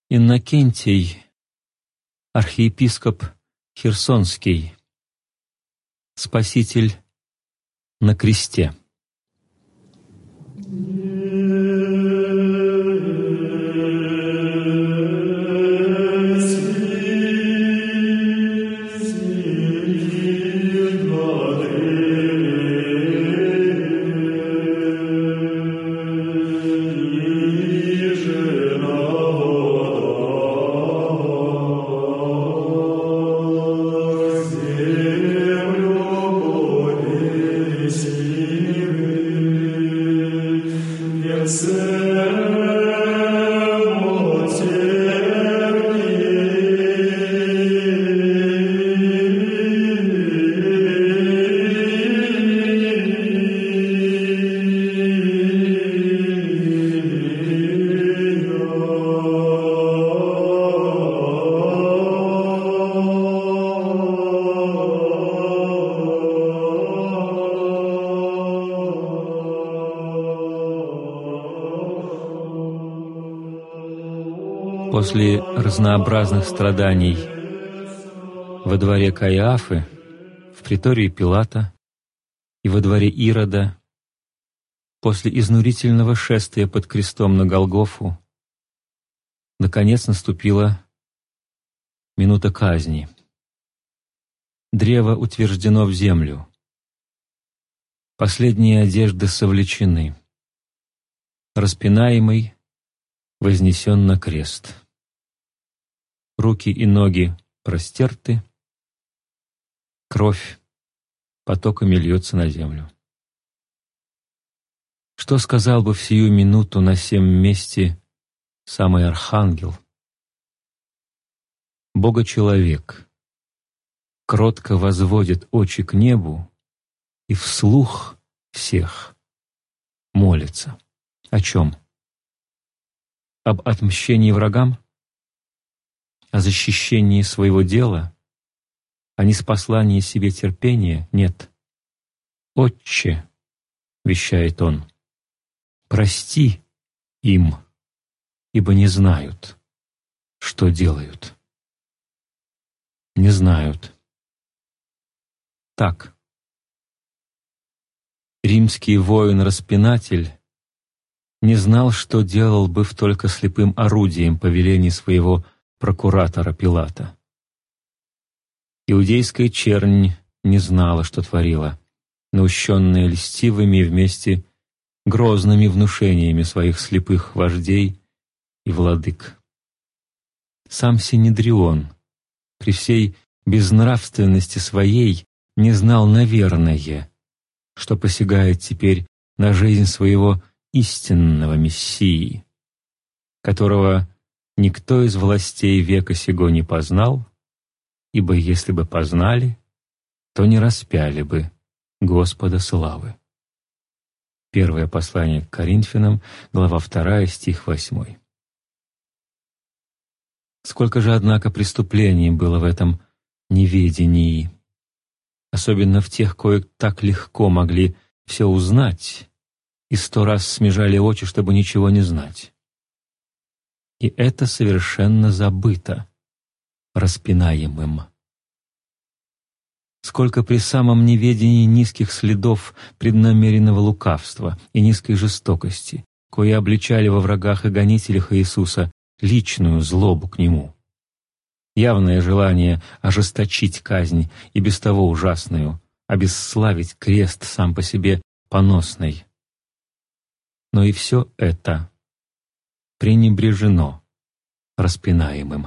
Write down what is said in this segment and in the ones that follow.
Иннокентий, архиепископ Херсонский, Спаситель на кресте. После разнообразных страданий во дворе Каиафы, в притории Пилата и во дворе Ирода, после изнурительного шествия под крестом на Голгофу, наконец наступила минута казни. Древо утверждено в землю. Последние одежды совлечены. Распинаемый вознесен на крест. Руки и ноги простерты, кровь потоками льется на землю. Что сказал бы в сию минуту на сем месте самый архангел? Бога-человек кротко возводит очи к небу и вслух всех молится. О чем? Об отмщении врагам? О защищении своего дела? О ниспослании себе терпения? Нет. «Отче», — вещает он, — «прости им, ибо не знают, что делают». Не знают. Так. Римский воин-распинатель не знал, что делал, быв только слепым орудием повелений своего прокуратора Пилата. Иудейская чернь не знала, что творила, наущенная льстивыми и вместе грозными внушениями своих слепых вождей и владык. Сам Синедрион при всей безнравственности своей не знал, наверное, что посягает теперь на жизнь своего истинного Мессии, которого никто из властей века сего не познал, ибо если бы познали, то не распяли бы Господа славы. Первое послание к Коринфянам, глава 2, стих 8. Сколько же, однако, преступлений было в этом неведении, особенно в тех, кое так легко могли все узнать и 100 раз смежали очи, чтобы ничего не знать. И это совершенно забыто распинаемым. Сколько при самом неведении низких следов преднамеренного лукавства и низкой жестокости, кое обличали во врагах и гонителях Иисуса личную злобу к Нему. Явное желание ожесточить казнь и без того ужасную, обесславить крест сам по себе поносный. Но и все это пренебрежено распинаемым.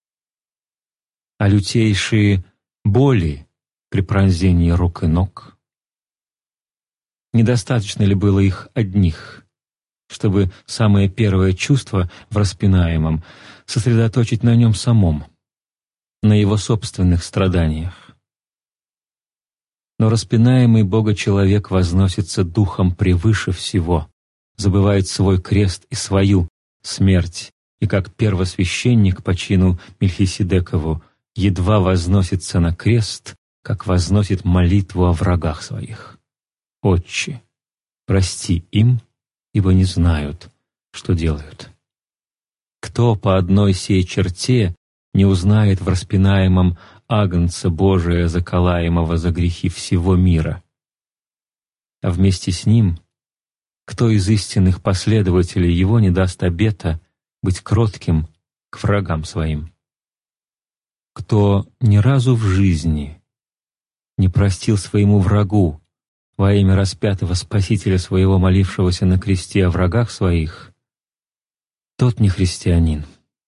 А лютейшие боли при пронзении рук и ног, недостаточно ли было их одних, чтобы самое первое чувство в распинаемом сосредоточить на нем самом, на его собственных страданиях? Но распинаемый Бога-человек возносится духом превыше всего, забывает свой крест и свою смерть, и как первосвященник по чину Мельхиседекову едва возносится на крест, как возносит молитву о врагах своих. «Отче, прости им, ибо не знают, что делают». Кто по одной сей черте не узнает в распинаемом Агнца Божия, заколаемого за грехи всего мира? А вместе с Ним, кто из истинных последователей Его не даст обета быть кротким к врагам своим? Кто ни разу в жизни не простил своему врагу во имя распятого Спасителя своего, молившегося на кресте о врагах своих, тот не христианин.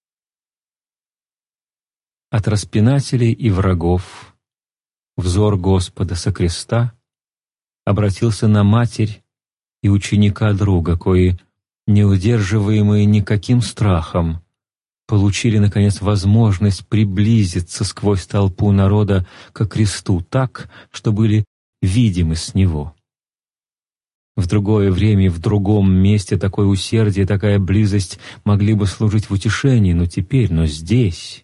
От распинателей и врагов взор Господа со креста обратился на матерь и ученика друга, кои, неудерживаемые никаким страхом, получили, наконец, возможность приблизиться сквозь толпу народа ко кресту так, что были видимы с него. В другое время и в другом месте такое усердие, такая близость могли бы служить в утешении, но здесь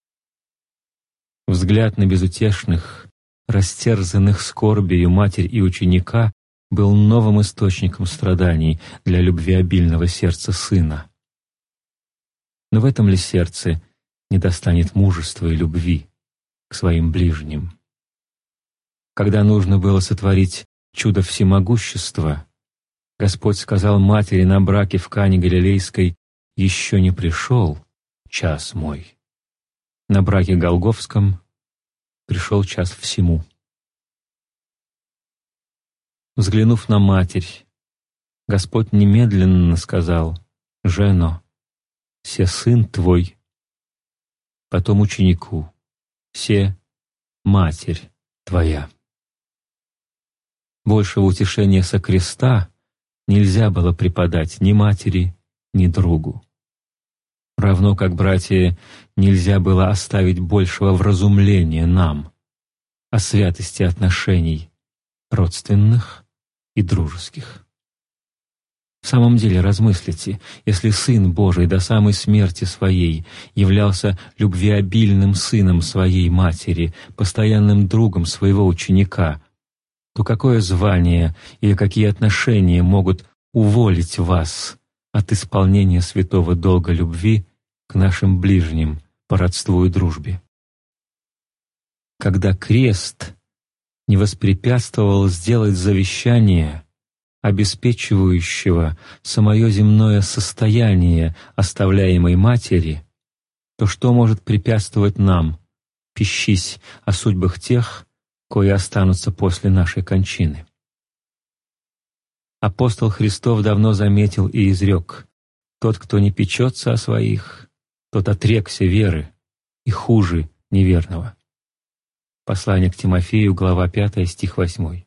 взгляд на безутешных, растерзанных скорбью матерь и ученика был новым источником страданий для любвеобильного сердца сына. Но в этом ли сердце не достанет мужества и любви к своим ближним? Когда нужно было сотворить чудо всемогущества, Господь сказал матери на браке в Кане Галилейской: «Еще не пришел час мой». На браке Голгофском пришел час всему. Взглянув на матерь, Господь немедленно сказал: «Жено, се сын твой». Потом ученику: «Се матерь твоя». Большего утешения со креста нельзя было преподать ни матери, ни другу. Равно как, братья, нельзя было оставить большего вразумления нам о святости отношений родственных и дружеских. В самом деле, размыслите, если Сын Божий до самой смерти Своей являлся любвеобильным сыном Своей матери, постоянным другом своего ученика, то какое звание или какие отношения могут уволить вас от исполнения святого долга любви к нашим ближним по родству и дружбе? Когда крест не воспрепятствовал сделать завещание, обеспечивающего самое земное состояние оставляемой матери, то что может препятствовать нам пещись о судьбах тех, кои останутся после нашей кончины? Апостол Христов давно заметил и изрек: «Тот, кто не печется о своих, тот отрекся веры и хуже неверного». Послание к Тимофею, глава 5, стих 8.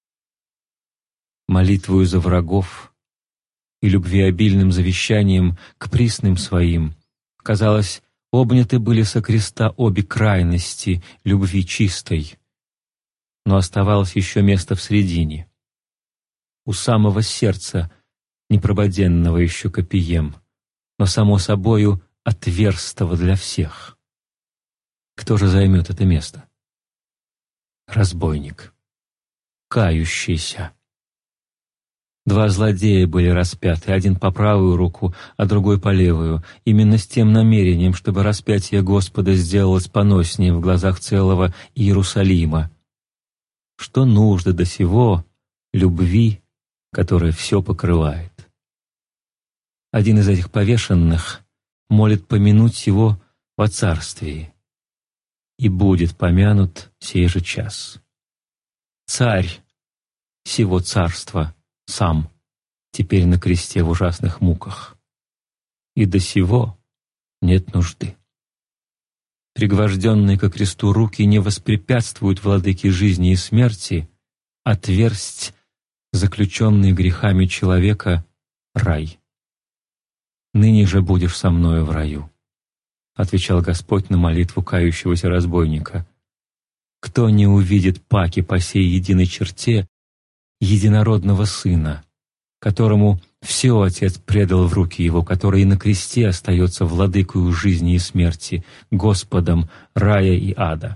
Молитвою за врагов и любвеобильным завещанием к присным своим, казалось, обняты были со креста обе крайности любви чистой, но оставалось еще место в середине, у самого сердца, непрободенного еще копием, но само собою отверстого для всех. Кто же займет это место? Разбойник, кающийся. Два злодея были распяты, один по правую руку, а другой по левую, именно с тем намерением, чтобы распятие Господа сделалось поноснее в глазах целого Иерусалима. Что нужно до сего любви, которая все покрывает? Один из этих повешенных молит помянуть его во царствии, и будет помянут сей же час. Царь сего царства сам теперь на кресте в ужасных муках, и до сего нет нужды. Пригвожденные ко кресту руки не воспрепятствуют владыке жизни и смерти отверсть заключенный грехами человека рай. «Ныне же будешь со мною в раю», — отвечал Господь на молитву кающегося разбойника. «Кто не увидит паки по сей единой черте единородного Сына, которому все Отец предал в руки Его, который и на кресте остается владыкою жизни и смерти, Господом рая и ада?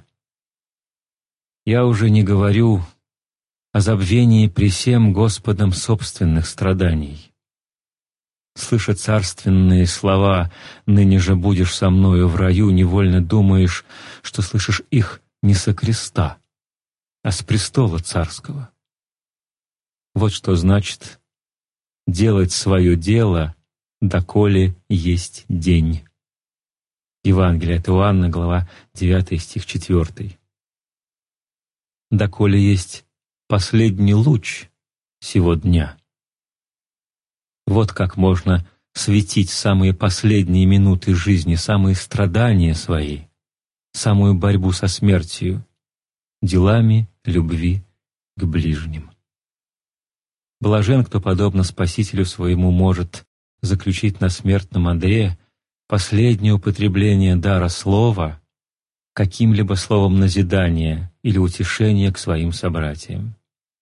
Я уже не говорю о забвении при сем Господом собственных страданий. Слыша царственные слова «Ныне же будешь со мною в раю», невольно думаешь, что слышишь их не со креста, а с престола царского. Вот что значит делать свое дело, доколе есть день. Евангелие от Иоанна, глава 9, стих 4. Доколе есть последний луч сего дня. Вот как можно светить самые последние минуты жизни, самые страдания свои, самую борьбу со смертью, делами любви к ближним. Блажен, кто, подобно Спасителю своему, может заключить на смертном одре последнее употребление дара слова каким-либо словом назидания или утешения к своим собратьям.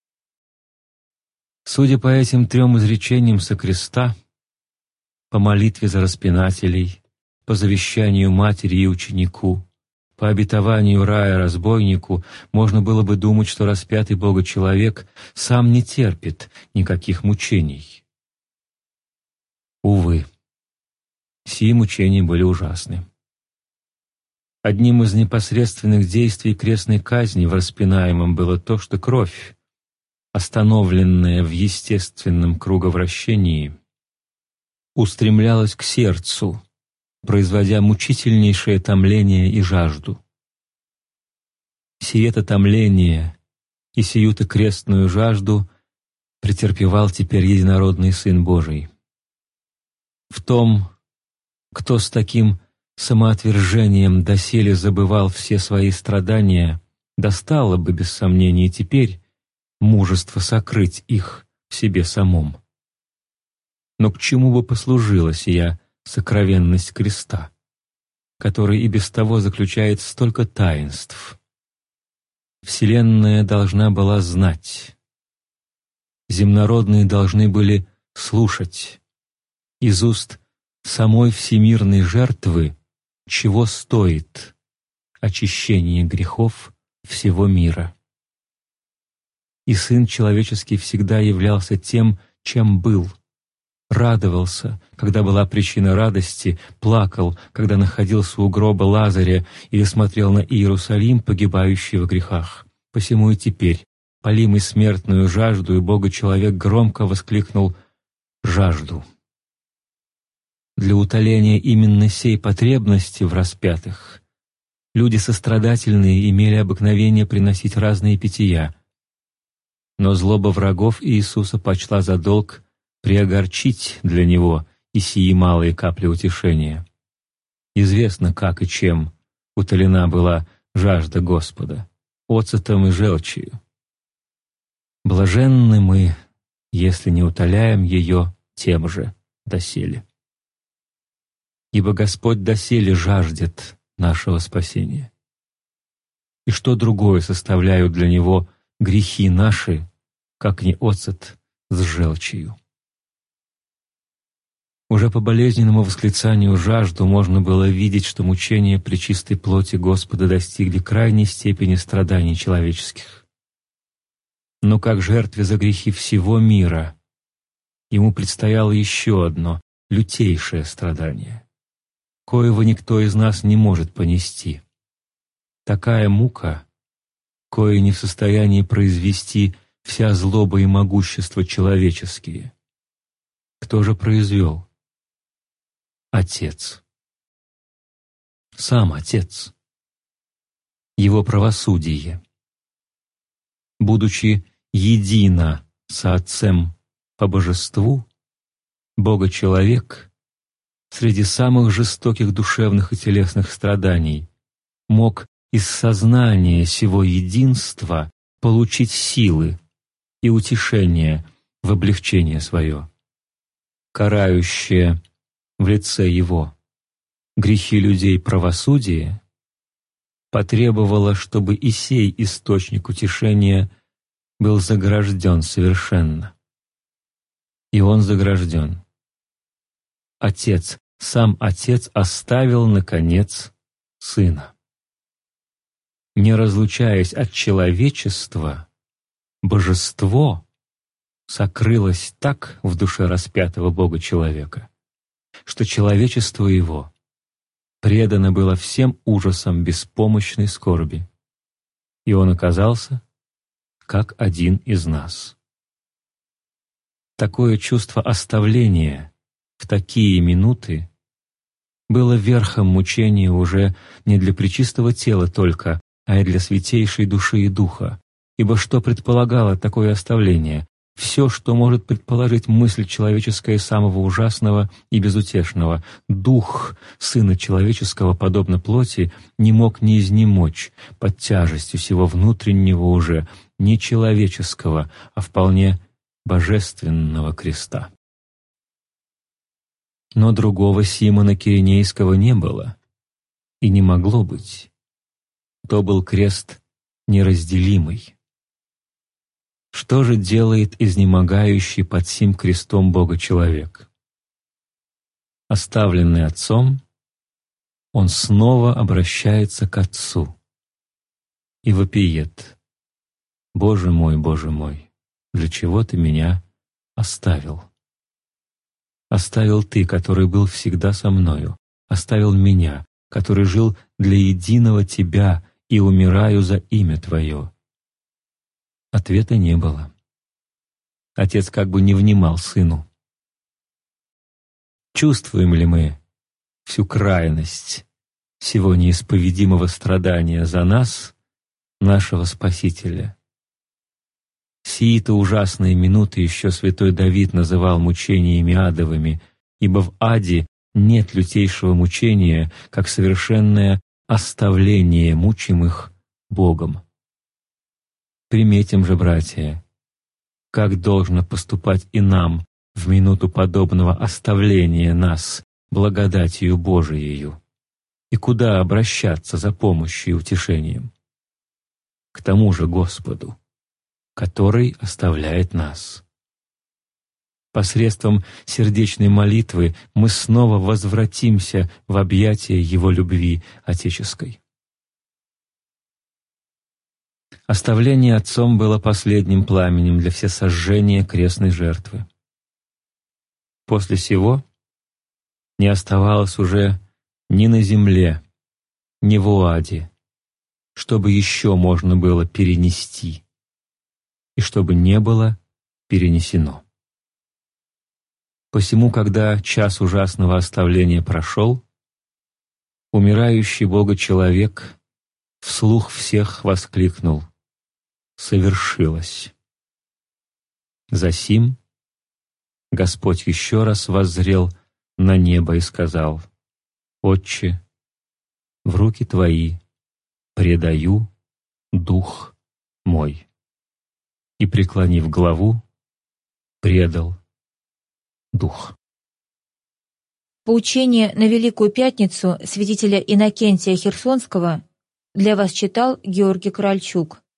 Судя по этим 3 изречениям со креста, по молитве за распинателей, по завещанию матери и ученику, по обетованию рая разбойнику, можно было бы думать, что распятый Бога человек сам не терпит никаких мучений. Увы, сии мучения были ужасны. Одним из непосредственных действий крестной казни в распинаемом было то, что кровь, остановленная в естественном круговращении, устремлялась к сердцу, производя мучительнейшее томление и жажду. Сие-то томление и сию-то крестную жажду претерпевал теперь единородный Сын Божий. В том, кто с таким самоотвержением доселе забывал все свои страдания, достало бы, без сомнения, теперь мужество сокрыть их в себе самом. Но к чему бы послужила сия сокровенность креста, который и без того заключает столько таинств? Вселенная должна была знать, земнородные должны были слушать из уст самой всемирной жертвы, чего стоит очищение грехов всего мира. И Сын Человеческий всегда являлся тем, чем был, радовался, когда была причина радости, плакал, когда находился у гроба Лазаря или смотрел на Иерусалим, погибающий в грехах. Посему и теперь, полимый смертную жажду, и Бога-человек громко воскликнул «Жажду». Для утоления именно сей потребности в распятых люди сострадательные имели обыкновение приносить разные питья, но злоба врагов Иисуса почла за долг приогорчить для Него и сии малые капли утешения. Известно, как и чем утолена была жажда Господа — оцетом и желчью. Блаженны мы, если не утоляем ее тем же доселе. Ибо Господь доселе жаждет нашего спасения. И что другое составляют для Него грехи наши, как не оцет с желчью? Уже по болезненному восклицанию «жажду» можно было видеть, что мучения при чистой плоти Господа достигли крайней степени страданий человеческих. Но как жертве за грехи всего мира Ему предстояло еще одно, лютейшее страдание, коего никто из нас не может понести. Такая мука, кое не в состоянии произвести вся злоба и могущество человеческие. Кто же произвел? Отец. Сам Отец. Его правосудие. Будучи едино со Отцем по божеству, Бога-человек среди самых жестоких душевных и телесных страданий мог из сознания сего единства получить силы и утешение в облегчение свое, карающее в лице Его грехи людей правосудия, потребовало, чтобы и сей источник утешения был загражден совершенно. И он загражден. Отец, сам Отец оставил, наконец, Сына. Не разлучаясь от человечества, Божество сокрылось так в душе распятого Бога-человека, что человечество его предано было всем ужасам беспомощной скорби, и он оказался как один из нас. Такое чувство оставления в такие минуты было верхом мучения уже не для пречистого тела только, а и для святейшей души и духа, ибо что предполагало такое оставление? Все, что может предположить мысль человеческая самого ужасного и безутешного. Дух Сына Человеческого, подобно плоти, не мог не изнемочь под тяжестью всего внутреннего уже, не человеческого, а вполне божественного креста. Но другого Симона Киринейского не было и не могло быть. То был крест неразделимый. Что же делает изнемогающий под сим крестом Бога-человек? Оставленный Отцом, он снова обращается к Отцу и вопиет: «Боже мой, для чего Ты меня оставил? Оставил Ты, который был всегда со мною, оставил меня, который жил для единого Тебя и умираю за имя Твое». Ответа не было. Отец как бы не внимал сыну. Чувствуем ли мы всю крайность всего неисповедимого страдания за нас, нашего Спасителя? Сии-то ужасные минуты еще святой Давид называл мучениями адовыми, ибо в аде нет лютейшего мучения, как совершенное оставление мучимых Богом. Приметим же, братья, как должно поступать и нам в минуту подобного оставления нас благодатью Божиею, и куда обращаться за помощью и утешением? К тому же Господу, который оставляет нас. Посредством сердечной молитвы мы снова возвратимся в объятия Его любви отеческой. Оставление Отцом было последним пламенем для всесожжения крестной жертвы. После сего не оставалось уже ни на земле, ни в аде, чтобы еще можно было перенести, и чтобы не было перенесено. Посему, когда час ужасного оставления прошел, умирающий Бога-человек вслух всех воскликнул: «Совершилось». Засим Господь еще раз воззрел на небо и сказал: «Отче, в руки Твои предаю дух мой». И, преклонив главу, предал дух. Поучение на Великую Пятницу святителя Иннокентия Херсонского для вас читал Георгий Корольчук.